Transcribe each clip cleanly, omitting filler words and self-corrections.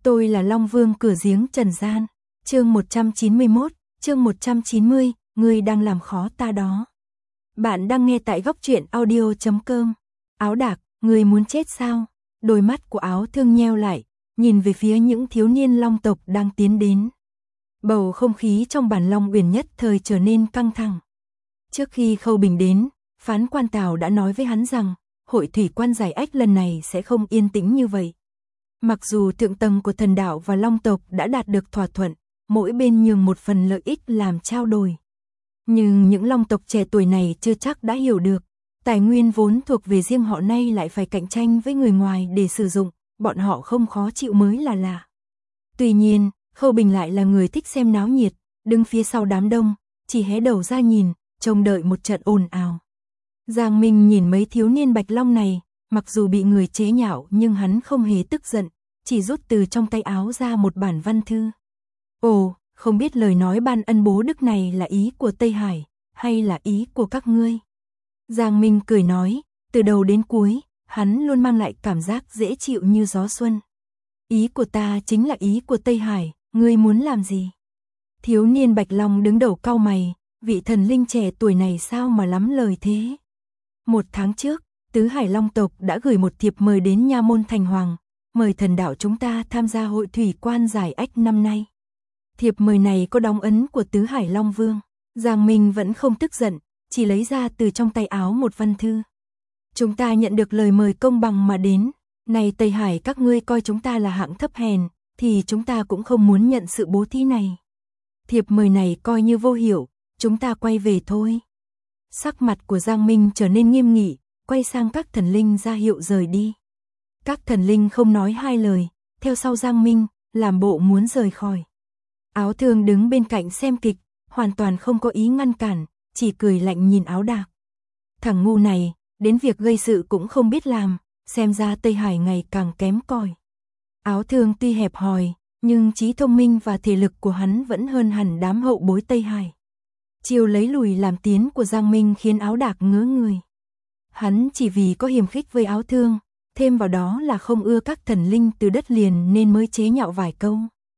Tôi là Long Vương cửa giếng trần gian. Chương 191, chương 190, ngươi đang làm khó ta đó. Bạn đang nghe tại góc truyện audio.com. Áo Đạc, ngươi muốn chết sao? Đôi mắt của Áo Thương nheo lại, nhìn về phía những thiếu niên Long tộc đang tiến đến. Bầu không khí trong bản Long Uyển nhất thời trở nên căng thẳng. Trước khi Khâu Bình đến, phán quan Tào đã nói với hắn rằng, hội thủy quan giải ách lần này sẽ không yên tĩnh như vậy. Mặc dù thượng tầng của thần đạo và Long tộc đã đạt được thỏa thuận, mỗi bên nhường một phần lợi ích làm trao đổi. Nhưng những Long tộc trẻ tuổi này chưa chắc đã hiểu được, tài nguyên vốn thuộc về riêng họ nay lại phải cạnh tranh với người ngoài để sử dụng, bọn họ không khó chịu mới là lạ. Tuy nhiên, Khâu Bình lại là người thích xem náo nhiệt, đứng phía sau đám đông, chỉ hé đầu ra nhìn, trông đợi một trận ồn ào. Giang Minh nhìn mấy thiếu niên Bạch Long này, mặc dù bị người chế nhạo nhưng hắn không hề tức giận, chỉ rút từ trong tay áo ra một bản văn thư. Ồ, không biết lời nói ban ân bố đức này là ý của Tây Hải, hay là ý của các ngươi? Giang Minh cười nói, từ đầu đến cuối, hắn luôn mang lại cảm giác dễ chịu như gió xuân. Ý của ta chính là ý của Tây Hải, ngươi muốn làm gì? Thiếu niên Bạch Long đứng đầu cau mày, vị thần linh trẻ tuổi này sao mà lắm lời thế? 1 tháng trước, Tứ Hải Long tộc đã gửi một thiệp mời đến Nha Môn Thành Hoàng, mời thần đạo chúng ta tham gia hội thủy quan giải ách năm nay. Thiệp mời này có đóng ấn của Tứ Hải Long Vương. Giang Minh vẫn không tức giận, chỉ lấy ra từ trong tay áo một văn thư. Chúng ta nhận được lời mời công bằng mà đến, này Tây Hải các ngươi coi chúng ta là hạng thấp hèn, thì chúng ta cũng không muốn nhận sự bố thí này. Thiệp mời này coi như vô hiệu, chúng ta quay về thôi. Sắc mặt của Giang Minh trở nên nghiêm nghị, quay sang các thần linh ra hiệu rời đi. Các thần linh không nói hai lời, theo sau Giang Minh, làm bộ muốn rời khỏi. Áo Thương đứng bên cạnh xem kịch, hoàn toàn không có ý ngăn cản, chỉ cười lạnh nhìn Áo Đạc. Thằng ngu này, đến việc gây sự cũng không biết làm, xem ra Tây Hải ngày càng kém cỏi. Áo Thương tuy hẹp hòi, nhưng trí thông minh và thể lực của hắn vẫn hơn hẳn đám hậu bối Tây Hải. Chiều lấy lùi làm tiến của Giang Minh khiến Áo Đạc ngớ người. Hắn chỉ vì có hiềm khích với Áo Thương, thêm vào đó là không ưa các thần linh từ đất liền nên mới chế nhạo vài câu.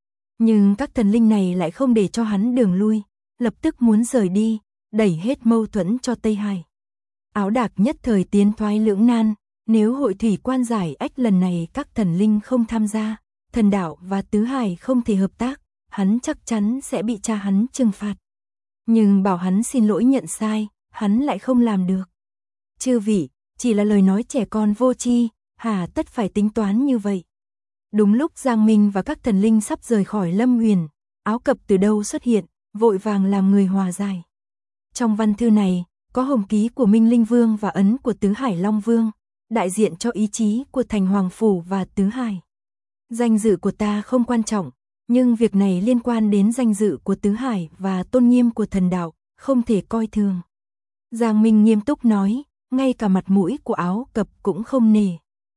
Nhưng các thần linh này lại không để cho hắn đường lui, lập tức muốn rời đi, đẩy hết mâu thuẫn cho Tây Hải. Áo Đạc nhất thời tiến thoái lưỡng nan, nếu hội thủy quan giải ách lần này các thần linh không tham gia, thần đạo và Tứ Hải không thể hợp tác, hắn chắc chắn sẽ bị cha hắn trừng phạt. Nhưng bảo hắn xin lỗi nhận sai, hắn lại không làm được. Chư vị, chỉ là lời nói trẻ con vô tri, hà tất phải tính toán như vậy. Đúng lúc Giang Minh và các thần linh sắp rời khỏi Lâm Huyền, Áo Cập từ đâu xuất hiện, vội vàng làm người hòa giải. Trong văn thư này, có hồng ký của Minh Linh Vương và ấn của Tứ Hải Long Vương, đại diện cho ý chí của Thành Hoàng Phủ và Tứ Hải. Danh dự của ta không quan trọng, nhưng việc này liên quan đến danh dự của Tứ Hải và tôn nghiêm của thần đạo, không thể coi thường. Giang Minh nghiêm túc nói, ngay cả mặt mũi của Áo Cập cũng không nể.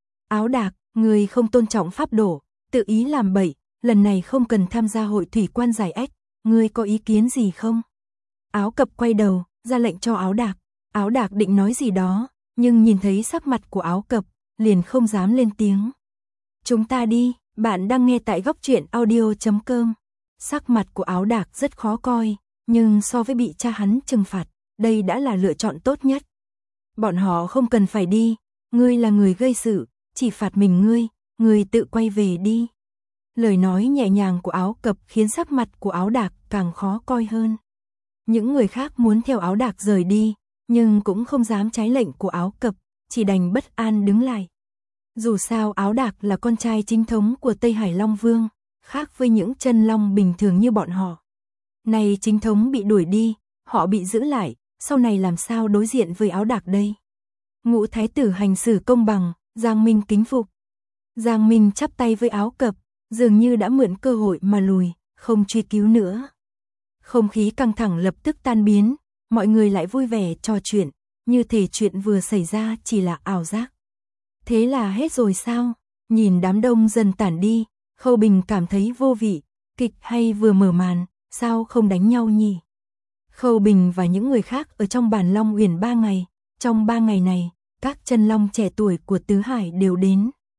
Áo Đạc, người không tôn trọng pháp độ, tự ý làm bậy, lần này không cần tham gia hội thủy quan giải ách, ngươi có ý kiến gì không? Áo Cập quay đầu, ra lệnh cho Áo Đạc. Áo Đạc định nói gì đó, nhưng nhìn thấy sắc mặt của Áo Cập, liền không dám lên tiếng. Chúng ta đi, bạn đang nghe tại góc truyện audio.com. Sắc mặt của Áo Đạc rất khó coi, nhưng so với bị cha hắn trừng phạt, đây đã là lựa chọn tốt nhất. Bọn họ không cần phải đi, ngươi là người gây sự, chỉ phạt mình ngươi tự quay về đi. Lời nói nhẹ nhàng của Áo Cập khiến sắc mặt của Áo Đạc càng khó coi hơn. Những người khác muốn theo Áo Đạc rời đi, nhưng cũng không dám trái lệnh của Áo Cập, chỉ đành bất an đứng lại. Dù sao Áo Đạc là con trai chính thống của Tây Hải Long Vương, khác với những chân long bình thường như bọn họ. Này chính thống bị đuổi đi, họ bị giữ lại, sau này làm sao đối diện với Áo Đạc đây? Ngũ thái tử hành xử công bằng, Giang Minh kính phục. Giang Minh chắp tay với Áo Cập, dường như đã mượn cơ hội mà lùi, không truy cứu nữa. Không khí căng thẳng lập tức tan biến, mọi người lại vui vẻ trò chuyện, như thể chuyện vừa xảy ra chỉ là ảo giác. Thế là hết rồi sao? Nhìn đám đông dần tản đi, Khâu Bình cảm thấy vô vị, kịch hay vừa mở màn, sao không đánh nhau nhỉ? Khâu Bình và những người khác ở trong bản Long Uyển 3 ngày, trong 3 ngày này, các chân long trẻ tuổi của Tứ Hải đều đến.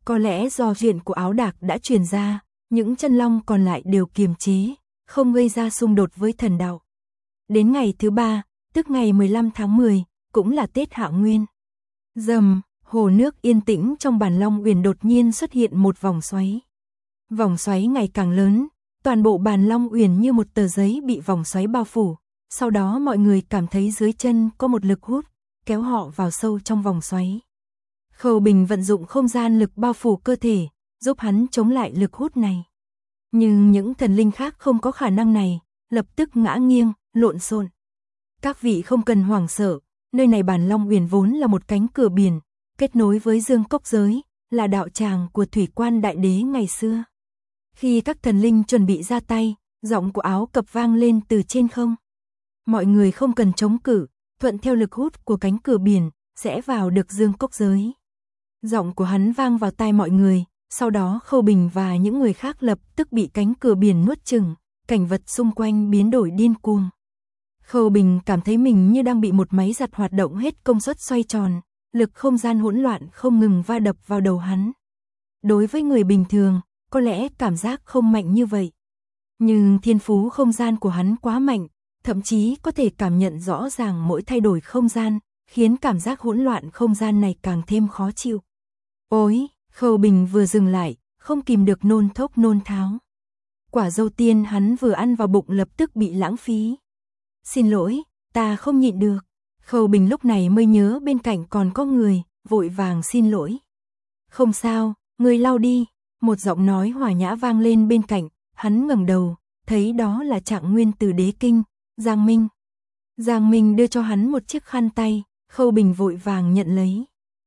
Có lẽ do chuyện của Áo Đạc đã truyền ra, những chân long còn lại đều kiềm chế, không gây ra xung đột với thần đạo. Đến ngày thứ 3, tức ngày 15 tháng 10, cũng là Tết Hạ Nguyên. Rầm, hồ nước yên tĩnh trong Bàn Long Uyển đột nhiên xuất hiện một vòng xoáy. Vòng xoáy ngày càng lớn, toàn bộ Bàn Long Uyển như một tờ giấy bị vòng xoáy bao phủ, sau đó mọi người cảm thấy dưới chân có một lực hút, kéo họ vào sâu trong vòng xoáy. Khâu Bình vận dụng không gian lực bao phủ cơ thể, giúp hắn chống lại lực hút này. Nhưng những thần linh khác không có khả năng này, lập tức ngã nghiêng, lộn xộn. Các vị không cần hoảng sợ, nơi này Bàn Long Uyển vốn là một cánh cửa biển, kết nối với Dương Cốc giới, là đạo tràng của Thủy Quan Đại Đế ngày xưa. Khi các thần linh chuẩn bị ra tay, giọng của Áo Cập vang lên từ trên không. Mọi người không cần chống cự, thuận theo lực hút của cánh cửa biển, sẽ vào được Dương Cốc giới. Giọng của hắn vang vào tai mọi người, sau đó Khâu Bình và những người khác lập tức bị cánh cửa biển nuốt chửng, cảnh vật xung quanh biến đổi điên cuồng. Khâu Bình cảm thấy mình như đang bị một máy giặt hoạt động hết công suất xoay tròn, lực không gian hỗn loạn không ngừng va đập vào đầu hắn. Đối với người bình thường, có lẽ cảm giác không mạnh như vậy. Nhưng thiên phú không gian của hắn quá mạnh, thậm chí có thể cảm nhận rõ ràng mỗi thay đổi không gian, khiến cảm giác hỗn loạn không gian này càng thêm khó chịu. Ôi, Khâu Bình vừa dừng lại, không kìm được nôn thốc nôn tháo. Quả dâu tiên hắn vừa ăn vào bụng lập tức bị lãng phí. Xin lỗi, ta không nhịn được. Khâu Bình lúc này mới nhớ bên cạnh còn có người, vội vàng xin lỗi. Không sao, ngươi lau đi. Một giọng nói hòa nhã vang lên bên cạnh, hắn ngẩng đầu, thấy đó là Trạng Nguyên từ Đế Kinh, Giang Minh. Giang Minh đưa cho hắn một chiếc khăn tay, Khâu Bình vội vàng nhận lấy.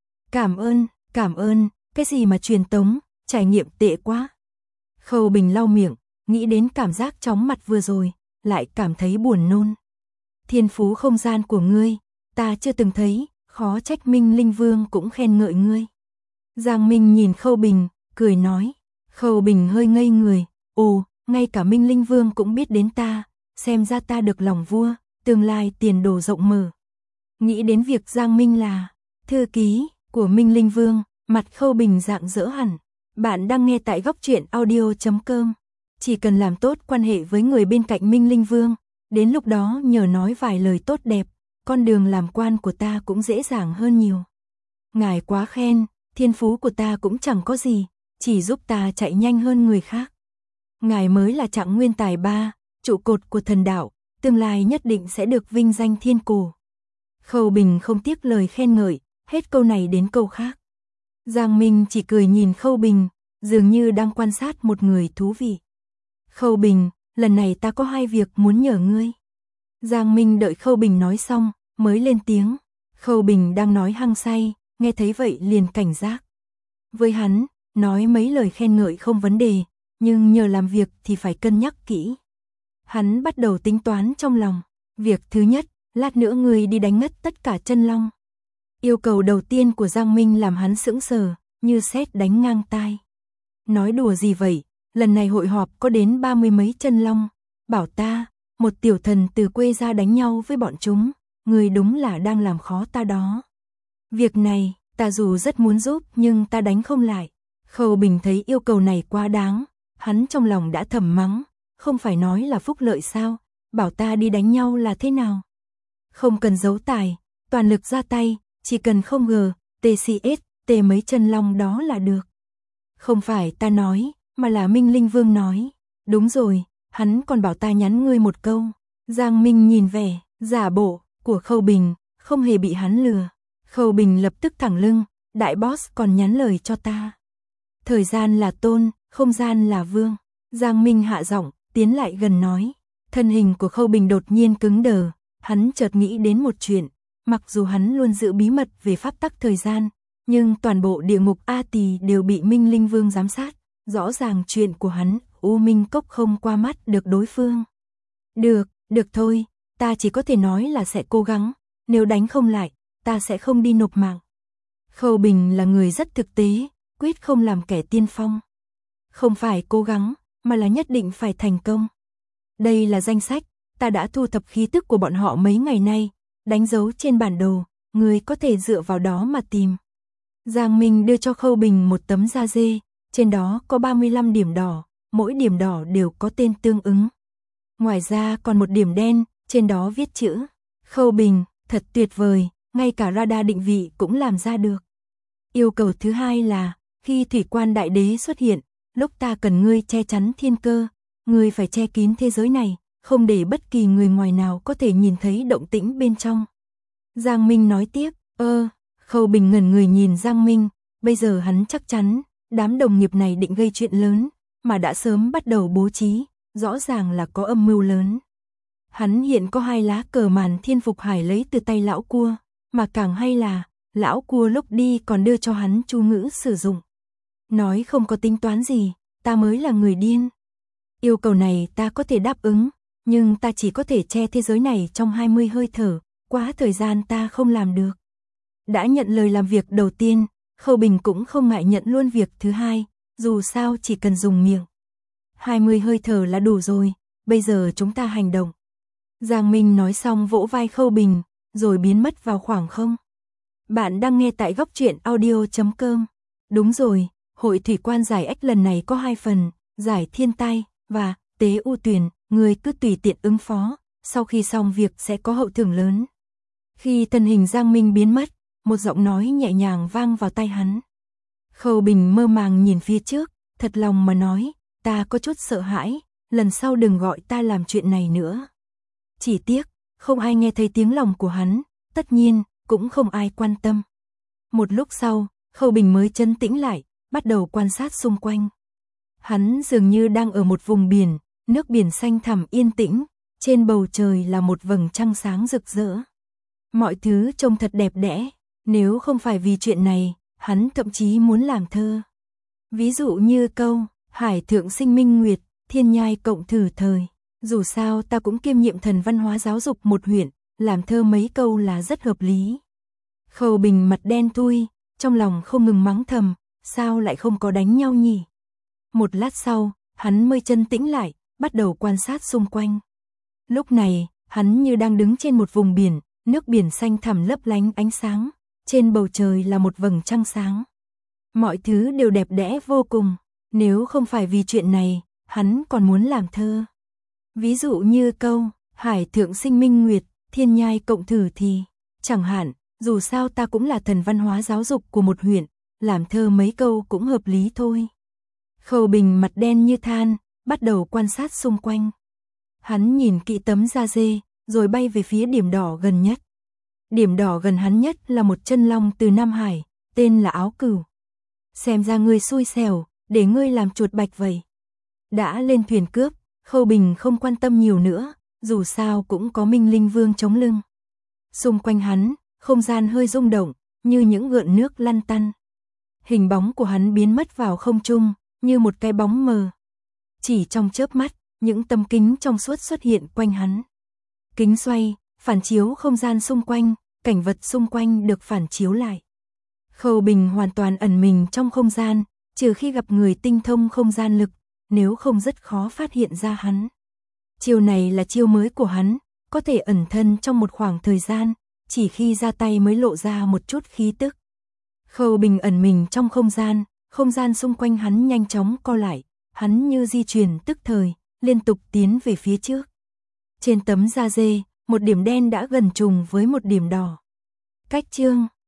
Cảm ơn, cái gì mà truyền tống, trải nghiệm tệ quá. Khâu Bình lau miệng, nghĩ đến cảm giác chóng mặt vừa rồi, lại cảm thấy buồn nôn. Thiên phú không gian của ngươi, ta chưa từng thấy, khó trách Minh Linh Vương cũng khen ngợi ngươi. Giang Minh nhìn Khâu Bình, cười nói. Khâu Bình hơi ngây người, ồ, ngay cả Minh Linh Vương cũng biết đến ta, xem ra ta được lòng vua, tương lai tiền đồ rộng mở. Nghĩ đến việc Giang Minh là thư ký của Minh Linh Vương, mặt Khâu Bình rạng rỡ hẳn. Bạn đang nghe tại goctruyện.audio.com. Chỉ cần làm tốt quan hệ với người bên cạnh Minh Linh Vương, đến lúc đó nhờ nói vài lời tốt đẹp, con đường làm quan của ta cũng dễ dàng hơn nhiều. Ngài quá khen, thiên phú của ta cũng chẳng có gì, chỉ giúp ta chạy nhanh hơn người khác. Ngài mới là Trạng Nguyên tài ba, trụ cột của thần đạo, tương lai nhất định sẽ được vinh danh thiên cổ. Khâu Bình không tiếc lời khen ngợi, hết câu này đến câu khác. Giang Minh chỉ cười nhìn Khâu Bình, dường như đang quan sát một người thú vị. Khâu Bình, lần này ta có 2 việc muốn nhờ ngươi. Giang Minh đợi Khâu Bình nói xong, mới lên tiếng. Khâu Bình đang nói hăng say, nghe thấy vậy liền cảnh giác. Với hắn, nói mấy lời khen ngợi không vấn đề, nhưng nhờ làm việc thì phải cân nhắc kỹ. Hắn bắt đầu tính toán trong lòng. Việc thứ nhất, lát nữa ngươi đi đánh ngất tất cả chân long. Yêu cầu đầu tiên của Giang Minh làm hắn sững sờ, như sét đánh ngang tai. Nói đùa gì vậy, lần này hội họp có đến 30 mấy chân long, bảo ta, một tiểu thần từ quê ra đánh nhau với bọn chúng, người đúng là đang làm khó ta đó. Việc này, ta dù rất muốn giúp nhưng ta đánh không lại. Khâu Bình thấy yêu cầu này quá đáng, hắn trong lòng đã thầm mắng, không phải nói là phúc lợi sao, bảo ta đi đánh nhau là thế nào. Không cần giấu tài, toàn lực ra tay, chỉ cần không ngờ, TCS, tê mấy chân long đó là được. Không phải ta nói, mà là Minh Linh Vương nói. Đúng rồi, hắn còn bảo ta nhắn ngươi một câu. Giang Minh nhìn vẻ, giả bộ, của Khâu Bình, không hề bị hắn lừa. Khâu Bình lập tức thẳng lưng, đại boss còn nhắn lời cho ta. Thời gian là tôn, không gian là vương. Giang Minh hạ giọng, tiến lại gần nói. Thân hình của Khâu Bình đột nhiên cứng đờ, hắn chợt nghĩ đến một chuyện. Mặc dù hắn luôn giữ bí mật về pháp tắc thời gian, nhưng toàn bộ địa ngục A Tỳ đều bị Minh Linh Vương giám sát. Rõ ràng chuyện của hắn, U Minh Cốc không qua mắt được đối phương. Được thôi, ta chỉ có thể nói là sẽ cố gắng, nếu đánh không lại, ta sẽ không đi nộp mạng. Khâu Bình là người rất thực tế, quyết không làm kẻ tiên phong. Không phải cố gắng, mà là nhất định phải thành công. Đây là danh sách, ta đã thu thập khí tức của bọn họ mấy ngày nay, đánh dấu trên bản đồ, người có thể dựa vào đó mà tìm. Giang Minh đưa cho Khâu Bình một tấm da dê, trên đó có 35 điểm đỏ, mỗi điểm đỏ đều có tên tương ứng. Ngoài ra còn một điểm đen, trên đó viết chữ Khâu Bình, thật tuyệt vời, ngay cả radar định vị cũng làm ra được. Yêu cầu thứ hai là, khi thủy quan đại đế xuất hiện, lúc ta cần ngươi che chắn thiên cơ, ngươi phải che kín thế giới này, không để bất kỳ người ngoài nào có thể nhìn thấy động tĩnh bên trong. Giang Minh nói tiếp, Khâu Bình ngẩn người nhìn Giang Minh, bây giờ hắn chắc chắn, đám đồng nghiệp này định gây chuyện lớn, mà đã sớm bắt đầu bố trí, rõ ràng là có âm mưu lớn. Hắn hiện có 2 lá cờ màn thiên phục hải lấy từ tay lão cua, mà càng hay là, lão cua lúc đi còn đưa cho hắn chú ngữ sử dụng. Nói không có tính toán gì, ta mới là người điên. Yêu cầu này ta có thể đáp ứng, nhưng ta chỉ có thể che thế giới này trong 20 hơi thở, quá thời gian ta không làm được. Đã nhận lời làm việc đầu tiên, Khâu Bình cũng không ngại nhận luôn việc thứ hai, dù sao chỉ cần dùng miệng. 20 hơi thở là đủ rồi, bây giờ chúng ta hành động. Giang Minh nói xong vỗ vai Khâu Bình, rồi biến mất vào khoảng không. Bạn đang nghe tại Góc Truyện Audio.com. Đúng rồi, hội thủy quan giải ếch lần này có 2 phần, giải thiên tai và tế u tuyền, người cứ tùy tiện ứng phó, sau khi xong việc sẽ có hậu thưởng lớn. Khi thân hình Giang Minh biến mất, một giọng nói nhẹ nhàng vang vào tai hắn. Khâu Bình mơ màng nhìn phía trước, thật lòng mà nói, ta có chút sợ hãi, lần sau đừng gọi ta làm chuyện này nữa. Chỉ tiếc, không ai nghe thấy tiếng lòng của hắn, tất nhiên, cũng không ai quan tâm. Một lúc sau, Khâu Bình mới trấn tĩnh lại, bắt đầu quan sát xung quanh. Hắn dường như đang ở một vùng biển, nước biển xanh thẳm yên tĩnh, trên bầu trời là một vầng trăng sáng rực rỡ. Mọi thứ trông thật đẹp đẽ, nếu không phải vì chuyện này, hắn thậm chí muốn làm thơ. Ví dụ như câu, hải thượng sinh minh nguyệt, thiên nhai cộng thử thời. Dù sao ta cũng kiêm nhiệm thần văn hóa giáo dục một huyện, làm thơ mấy câu là rất hợp lý. Khâu Bình mặt đen thui, trong lòng không ngừng mắng thầm, sao lại không có đánh nhau nhỉ? Một lát sau, hắn mới chân tĩnh lại, bắt đầu quan sát xung quanh. Lúc này, hắn như đang đứng trên một vùng biển, nước biển xanh thẳm lấp lánh ánh sáng, trên bầu trời là một vầng trăng sáng. Mọi thứ đều đẹp đẽ vô cùng, nếu không phải vì chuyện này, hắn còn muốn làm thơ. Ví dụ như câu, hải thượng sinh minh nguyệt, thiên nhai cộng thử thì, chẳng hạn, dù sao ta cũng là thần văn hóa giáo dục của một huyện, làm thơ mấy câu cũng hợp lý thôi. Khâu Bình mặt đen như than, bắt đầu quan sát xung quanh. Hắn nhìn kỹ tấm da dê, rồi bay về phía điểm đỏ gần nhất. Điểm đỏ gần hắn nhất là một chân long từ Nam Hải, tên là Áo Cửu. Xem ra ngươi xui xẻo, để ngươi làm chuột bạch vậy. Đã lên thuyền cướp, Khâu Bình không quan tâm nhiều nữa, dù sao cũng có Minh Linh Vương chống lưng. Xung quanh hắn, không gian hơi rung động, như những gợn nước lăn tăn. Hình bóng của hắn biến mất vào không trung, như một cái bóng mờ. Chỉ trong chớp mắt, những tấm kính trong suốt xuất hiện quanh hắn. Kính xoay, phản chiếu không gian xung quanh, cảnh vật xung quanh được phản chiếu lại. Khâu Bình hoàn toàn ẩn mình trong không gian, trừ khi gặp người tinh thông không gian lực, nếu không rất khó phát hiện ra hắn. Chiêu này là chiêu mới của hắn, có thể ẩn thân trong một khoảng thời gian, chỉ khi ra tay mới lộ ra một chút khí tức. Khâu Bình ẩn mình trong không gian xung quanh hắn nhanh chóng co lại, hắn như di chuyển tức thời, liên tục tiến về phía trước. Trên tấm da dê, một điểm đen đã gần trùng với một điểm đỏ. Cách chương